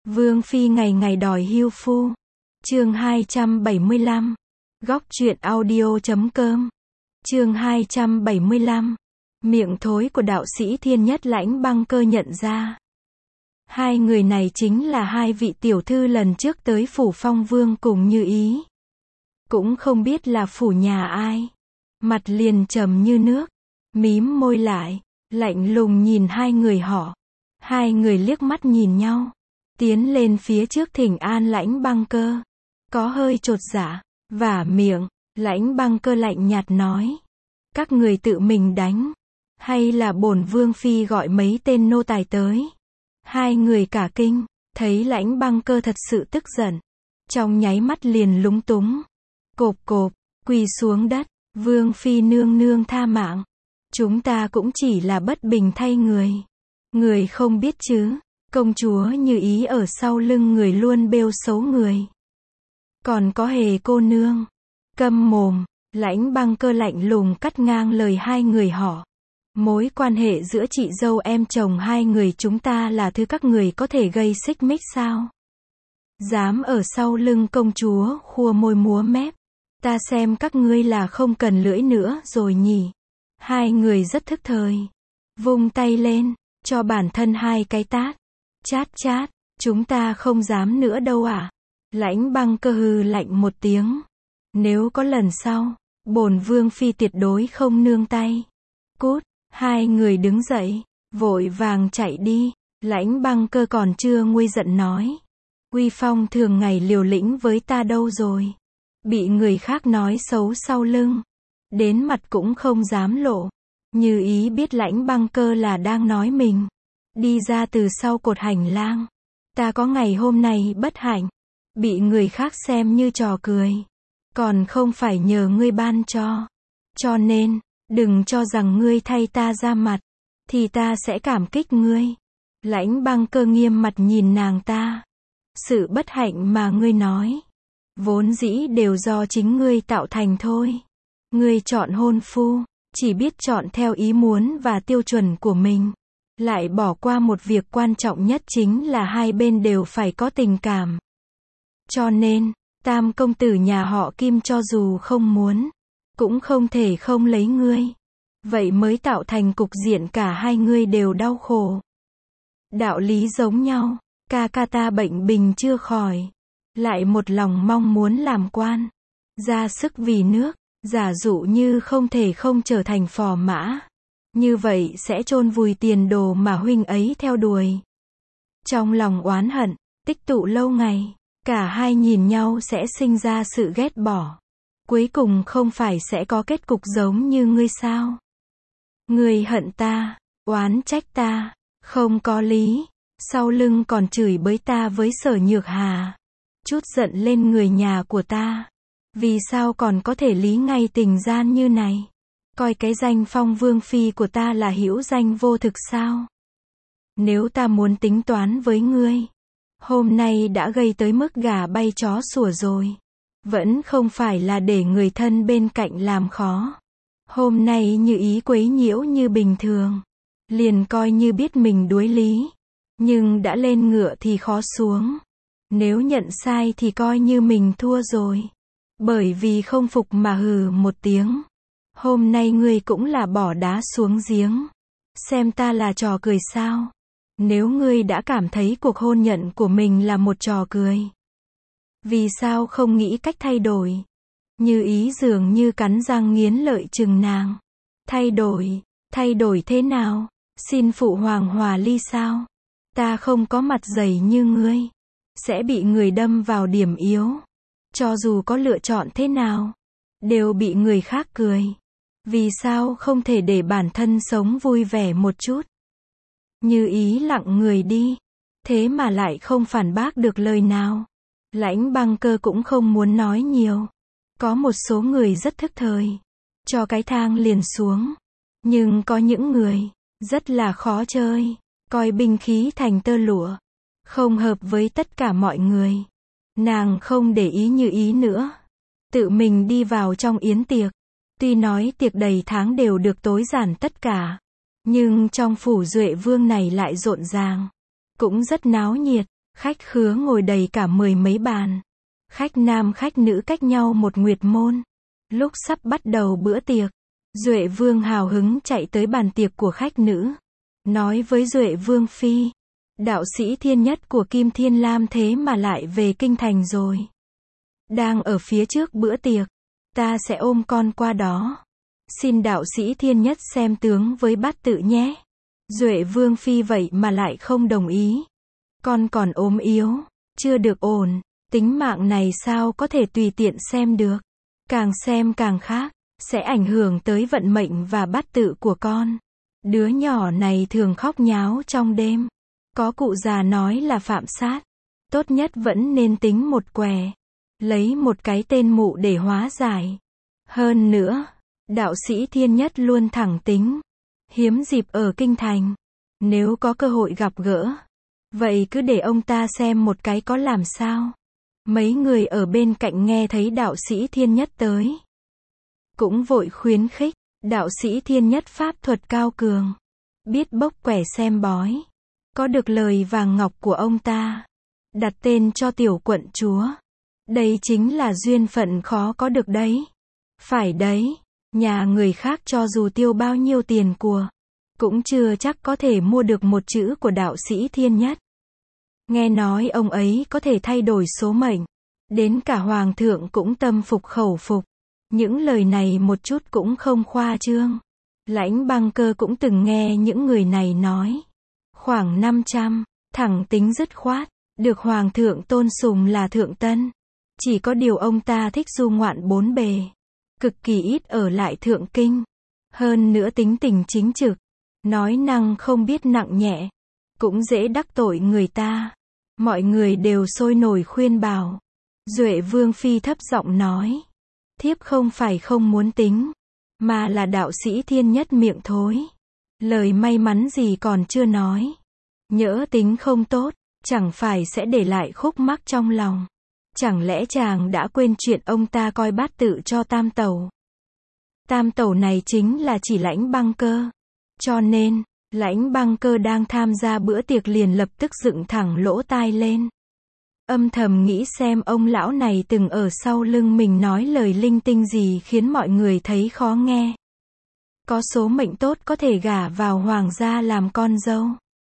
Vương phi ngày ngày đòi hưu phu. Chương 275. Góc truyện audio.com. Chương 275. Miệng thối của đạo sĩ Thiên Nhất Lãnh Băng Cơ nhận ra. Hai người này chính là hai vị tiểu thư lần trước tới phủ Phong Vương cùng Như Ý. Cũng không biết là phủ nhà ai. Mặt liền trầm như nước, mím môi lại, lạnh lùng nhìn hai người họ. Hai người liếc mắt nhìn nhau, tiến lên phía trước thỉnh an Lãnh Băng Cơ. Có hơi chột dạ, vả miệng, Lãnh Băng Cơ lạnh nhạt nói. Các người tự mình đánh, hay là bổn vương phi gọi mấy tên nô tài tới? Hai người cả kinh, thấy Lãnh Băng Cơ thật sự tức giận. Trong nháy mắt liền lúng túng. Cộp cộp, quỳ xuống đất, vương phi nương nương tha mạng. Chúng ta cũng chỉ là bất bình thay người. Người không biết chứ, công chúa Như Ý ở sau lưng người luôn bêu xấu người. Còn có Hề cô nương. Câm mồm, Lãnh Băng Cơ lạnh lùng cắt ngang lời hai người họ. Mối quan hệ giữa chị dâu em chồng hai người chúng ta là thứ các người có thể gây xích mích sao? Dám ở sau lưng công chúa khua môi múa mép. Ta xem các ngươi là không cần lưỡi nữa rồi nhỉ. Hai người rất thức thời. Vung tay lên, cho bản thân hai cái tát. Chát chát, chúng ta không dám nữa đâu ạ. Lãnh Băng Cơ hừ lạnh một tiếng. Nếu có lần sau, bổn vương phi tuyệt đối không nương tay. Cút, hai người đứng dậy, vội vàng chạy đi. Lãnh Băng Cơ còn chưa nguôi giận nói. Uy phong thường ngày liều lĩnh với ta đâu rồi. Bị người khác nói xấu sau lưng. Đến mặt cũng không dám lộ. Như Ý biết Lãnh Băng Cơ là đang nói mình. Đi ra từ sau cột hành lang. Ta có ngày hôm nay bất hạnh. Bị người khác xem như trò cười. Còn không phải nhờ ngươi ban cho. Cho nên, đừng cho rằng ngươi thay ta ra mặt. Thì ta sẽ cảm kích ngươi. Lãnh Băng Cơ nghiêm mặt nhìn nàng ta. Sự bất hạnh mà ngươi nói. Vốn dĩ đều do chính ngươi tạo thành thôi. Ngươi chọn hôn phu. Chỉ biết chọn theo ý muốn và tiêu chuẩn của mình. Lại bỏ qua một việc quan trọng nhất chính là hai bên đều phải có tình cảm. Cho nên, tam công tử nhà họ Kim cho dù không muốn, cũng không thể không lấy ngươi. Vậy mới tạo thành cục diện cả hai ngươi đều đau khổ. Đạo lý giống nhau, ca ca ta bệnh bình chưa khỏi. Lại một lòng mong muốn làm quan. Ra sức vì nước. Giả dụ như không thể không trở thành phò mã. Như vậy sẽ chôn vùi tiền đồ mà huynh ấy theo đuổi. Trong lòng oán hận, tích tụ lâu ngày, cả hai nhìn nhau sẽ sinh ra sự ghét bỏ. Cuối cùng không phải sẽ có kết cục giống như ngươi sao? Ngươi hận ta, oán trách ta, không có lý, sau lưng còn chửi bới ta với Sở Nhược Hà. Chút giận lên người nhà của ta. Vì sao còn có thể lý ngay tình gian như này? Coi cái danh Phong Vương phi của ta là hữu danh vô thực sao? Nếu ta muốn tính toán với ngươi, hôm nay đã gây tới mức gà bay chó sủa rồi. Vẫn không phải là để người thân bên cạnh làm khó. Hôm nay Như Ý quấy nhiễu như bình thường. Liền coi như biết mình đuối lý. Nhưng đã lên ngựa thì khó xuống. Nếu nhận sai thì coi như mình thua rồi. Bởi vì không phục mà hừ một tiếng. Hôm nay ngươi cũng là bỏ đá xuống giếng. Xem ta là trò cười sao? Nếu ngươi đã cảm thấy cuộc hôn nhân của mình là một trò cười, vì sao không nghĩ cách thay đổi? Như Ý dường như cắn răng nghiến lợi chừng nàng. Thay đổi thế nào? Xin phụ hoàng hòa ly sao? Ta không có mặt dày như ngươi. Sẽ bị người đâm vào điểm yếu. Cho dù có lựa chọn thế nào, đều bị người khác cười. Vì sao không thể để bản thân sống vui vẻ một chút? Như Ý lặng người đi. Thế mà lại không phản bác được lời nào. Lãnh Băng Cơ cũng không muốn nói nhiều. Có một số người rất thức thời. Cho cái thang liền xuống. Nhưng có những người rất là khó chơi. Coi binh khí thành tơ lụa. Không hợp với tất cả mọi người. Nàng không để ý Như Ý nữa. Tự mình đi vào trong yến tiệc. Tuy nói tiệc đầy tháng đều được tối giản tất cả. Nhưng trong phủ Duệ Vương này lại rộn ràng. Cũng rất náo nhiệt. Khách khứa ngồi đầy cả 10 mấy bàn. Khách nam khách nữ cách nhau một nguyệt môn. Lúc sắp bắt đầu bữa tiệc, Duệ Vương hào hứng chạy tới bàn tiệc của khách nữ. Nói với Duệ Vương phi, đạo sĩ Thiên Nhất của Kim Thiên Lam thế mà lại về kinh thành rồi. Đang ở phía trước bữa tiệc, ta sẽ ôm con qua đó. Xin đạo sĩ Thiên Nhất xem tướng với bát tự nhé. Duệ Vương phi vậy mà lại không đồng ý. Con còn ốm yếu, chưa được ổn, tính mạng này sao có thể tùy tiện xem được. Càng xem càng khác, sẽ ảnh hưởng tới vận mệnh và bát tự của con. Đứa nhỏ này thường khóc nháo trong đêm. Có cụ già nói là phạm sát. Tốt nhất vẫn nên tính một què. Lấy một cái tên mụ để hóa giải. Hơn nữa, đạo sĩ Thiên Nhất luôn thẳng tính. Hiếm dịp ở kinh thành. Nếu có cơ hội gặp gỡ, vậy cứ để ông ta xem một cái có làm sao. Mấy người ở bên cạnh nghe thấy đạo sĩ Thiên Nhất tới, cũng vội khuyến khích. Đạo sĩ Thiên Nhất pháp thuật cao cường, biết bốc quẻ xem bói. Có được lời vàng ngọc của ông ta, đặt tên cho tiểu quận chúa. Đây chính là duyên phận khó có được đấy. Phải đấy, nhà người khác cho dù tiêu bao nhiêu tiền của, cũng chưa chắc có thể mua được một chữ của đạo sĩ Thiên Nhất. Nghe nói ông ấy có thể thay đổi số mệnh. Đến cả hoàng thượng cũng tâm phục khẩu phục. Những lời này một chút cũng không khoa trương. Lãnh Băng Cơ cũng từng nghe những người này nói. Khoảng 500, thẳng tính dứt khoát, được hoàng thượng tôn sùng là thượng tân. Chỉ có điều ông ta thích du ngoạn bốn bề, cực kỳ ít ở lại thượng kinh. Hơn nữa tính tình chính trực, nói năng không biết nặng nhẹ, cũng dễ đắc tội người ta. Mọi người đều sôi nổi khuyên bảo. Duệ Vương phi thấp giọng nói, thiếp không phải không muốn tính, mà là đạo sĩ Thiên Nhất miệng thối. Lời may mắn gì còn chưa nói. Nhỡ tính không tốt, chẳng phải sẽ để lại khúc mắc trong lòng. Chẳng lẽ chàng đã quên chuyện ông ta coi bát tự cho tam tẩu. Tam tẩu này chính là chỉ Lãnh Băng Cơ. Cho nên, Lãnh Băng Cơ đang tham gia bữa tiệc liền lập tức dựng thẳng lỗ tai lên. Âm thầm nghĩ xem ông lão này từng ở sau lưng mình nói lời linh tinh gì khiến mọi người thấy khó nghe. Có số mệnh tốt có thể gả vào hoàng gia làm con dâu.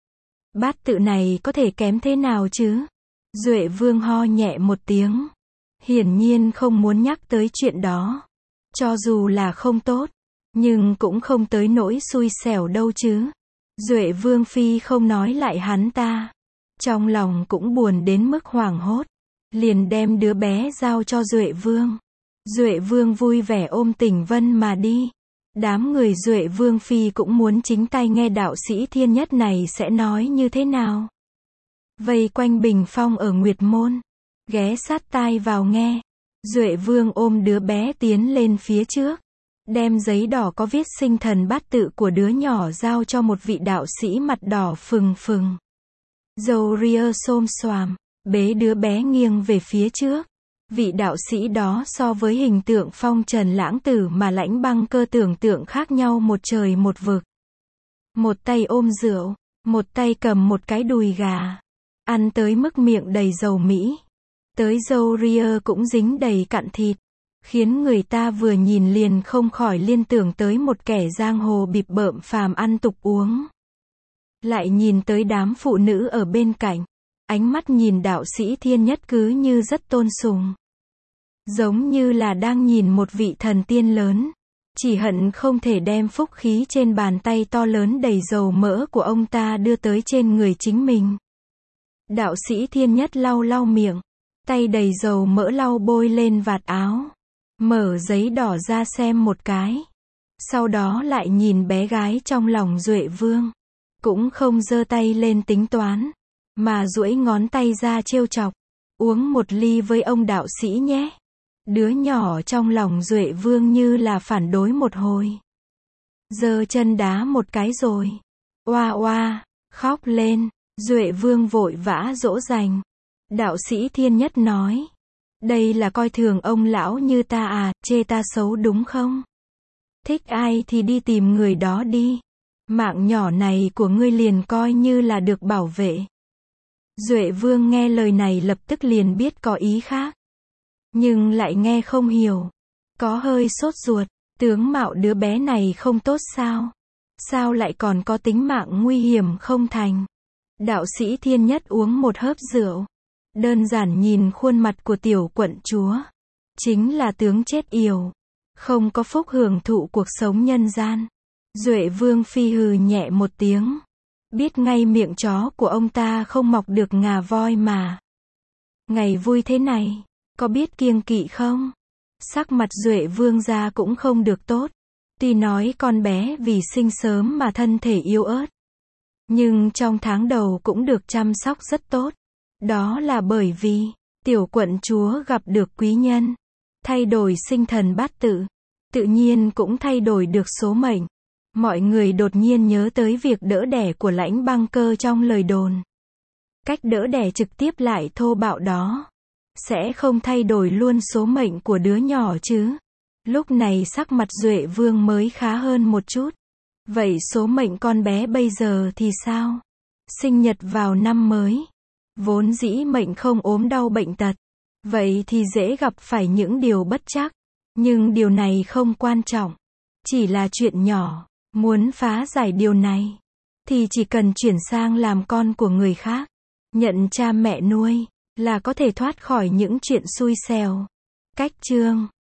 Bát tự này có thể kém thế nào chứ? Duệ Vương ho nhẹ một tiếng. Hiển nhiên không muốn nhắc tới chuyện đó. Cho dù là không tốt, nhưng cũng không tới nỗi xui xẻo đâu chứ. Duệ Vương phi không nói lại hắn ta. Trong lòng cũng buồn đến mức hoảng hốt. Liền đem đứa bé giao cho Duệ Vương. Duệ Vương vui vẻ ôm Tình Vân mà đi. Đám người Duệ Vương phi cũng muốn chính tay nghe đạo sĩ Thiên Nhất này sẽ nói như thế nào. Vây quanh bình phong ở Nguyệt Môn, ghé sát tai vào nghe. Duệ Vương ôm đứa bé tiến lên phía trước, đem giấy đỏ có viết sinh thần bát tự của đứa nhỏ giao cho một vị đạo sĩ mặt đỏ phừng phừng. Râu ria xôm xoàm, bế đứa bé nghiêng về phía trước. Vị đạo sĩ đó so với hình tượng phong trần lãng tử mà Lãnh Băng Cơ tưởng tượng khác nhau một trời một vực. Một tay ôm rượu, một tay cầm một cái đùi gà. Ăn tới mức miệng đầy dầu Mỹ. Tới râu ria cũng dính đầy cặn thịt. Khiến người ta vừa nhìn liền không khỏi liên tưởng tới một kẻ giang hồ bịp bợm phàm ăn tục uống. Lại nhìn tới đám phụ nữ ở bên cạnh. Ánh mắt nhìn đạo sĩ Thiên Nhất cứ như rất tôn sùng. Giống như là đang nhìn một vị thần tiên lớn. Chỉ hận không thể đem phúc khí trên bàn tay to lớn đầy dầu mỡ của ông ta đưa tới trên người chính mình. Đạo sĩ Thiên Nhất lau lau miệng. Tay đầy dầu mỡ lau bôi lên vạt áo. Mở giấy đỏ ra xem một cái. Sau đó lại nhìn bé gái trong lòng Duệ Vương. Cũng không giơ tay lên tính toán, mà duỗi ngón tay ra trêu chọc. Uống một ly với ông đạo sĩ nhé. Đứa nhỏ trong lòng Duệ Vương như là phản đối một hồi. Giơ chân đá một cái rồi. Oa oa, khóc lên. Duệ Vương vội vã dỗ dành. Đạo sĩ Thiên Nhất nói. Đây là coi thường ông lão như ta à, chê ta xấu đúng không? Thích ai thì đi tìm người đó đi. Mạng nhỏ này của ngươi liền coi như là được bảo vệ. Duệ Vương nghe lời này lập tức liền biết có ý khác. Nhưng lại nghe không hiểu. Có hơi sốt ruột, tướng mạo đứa bé này không tốt sao? Sao lại còn có tính mạng nguy hiểm không thành? Đạo sĩ Thiên Nhất uống một hớp rượu. Đơn giản nhìn khuôn mặt của tiểu quận chúa. Chính là tướng chết yểu. Không có phúc hưởng thụ cuộc sống nhân gian. Duệ Vương phi hừ nhẹ một tiếng. Biết ngay miệng chó của ông ta không mọc được ngà voi mà. Ngày vui thế này, có biết kiêng kỵ không? Sắc mặt Duệ Vương gia cũng không được tốt. Tuy nói con bé vì sinh sớm mà thân thể yếu ớt. Nhưng trong tháng đầu cũng được chăm sóc rất tốt. Đó là bởi vì, tiểu quận chúa gặp được quý nhân. Thay đổi sinh thần bát tự. Tự nhiên cũng thay đổi được số mệnh. Mọi người đột nhiên nhớ tới việc đỡ đẻ của Lãnh Băng Cơ trong lời đồn. Cách đỡ đẻ trực tiếp lại thô bạo đó. Sẽ không thay đổi luôn số mệnh của đứa nhỏ chứ. Lúc này sắc mặt Duệ Vương mới khá hơn một chút. Vậy số mệnh con bé bây giờ thì sao? Sinh nhật vào năm mới. Vốn dĩ mệnh không ốm đau bệnh tật. Vậy thì dễ gặp phải những điều bất trắc. Nhưng điều này không quan trọng. Chỉ là chuyện nhỏ. Muốn phá giải điều này. Thì chỉ cần chuyển sang làm con của người khác. Nhận cha mẹ nuôi. Là có thể thoát khỏi những chuyện xui xẻo. Cách chương